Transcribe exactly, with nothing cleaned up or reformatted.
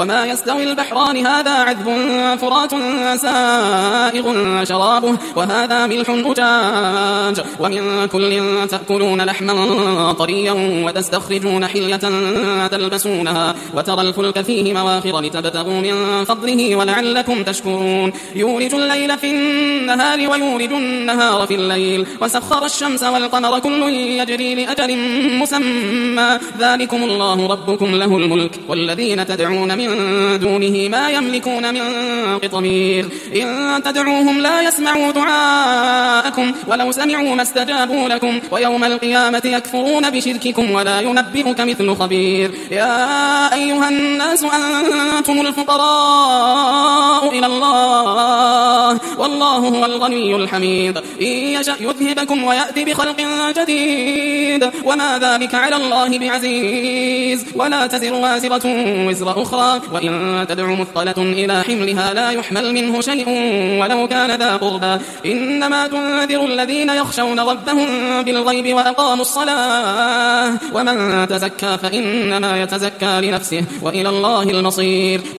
وما يستوي البحران هذا عذب فرات سائغ شرابه وهذا ملح أجاج ومن كل تأكلون لحما طريا وتستخرجون حلية تلبسونها وترى الفلك فيه مواخر لتبتغوا من فضله ولعلكم تشكرون يولج الليل في النهار ويولج النهار في الليل وسخر الشمس والقمر كل يجري لأجل مسمى ذلكم الله ربكم له الملك والذين تدعون من دونه ما يملكون من قطمير إن تدعوهم لا يسمعوا دعاءكم ولو سمعوا ما استجابوا لكم ويوم القيامة يكفرون بشرككم ولا ينبئك مثل خبير يا أيها الناس أنتم الفقراء إلى الله والله هو الغني الحميد إن يشأ يذهبكم ويأتي بخلق جديد وما ذلك على الله بعزيز ولا تزر وازرة وزر أخرى وإن تدع مثقلة إلى حملها لا يحمل منه شيء ولو كان ذا قربى إنما تنذر الذين يخشون ربهم بالغيب وأقاموا الصلاة ومن تزكى فإنما يتزكى لنفسه وإلى الله المصير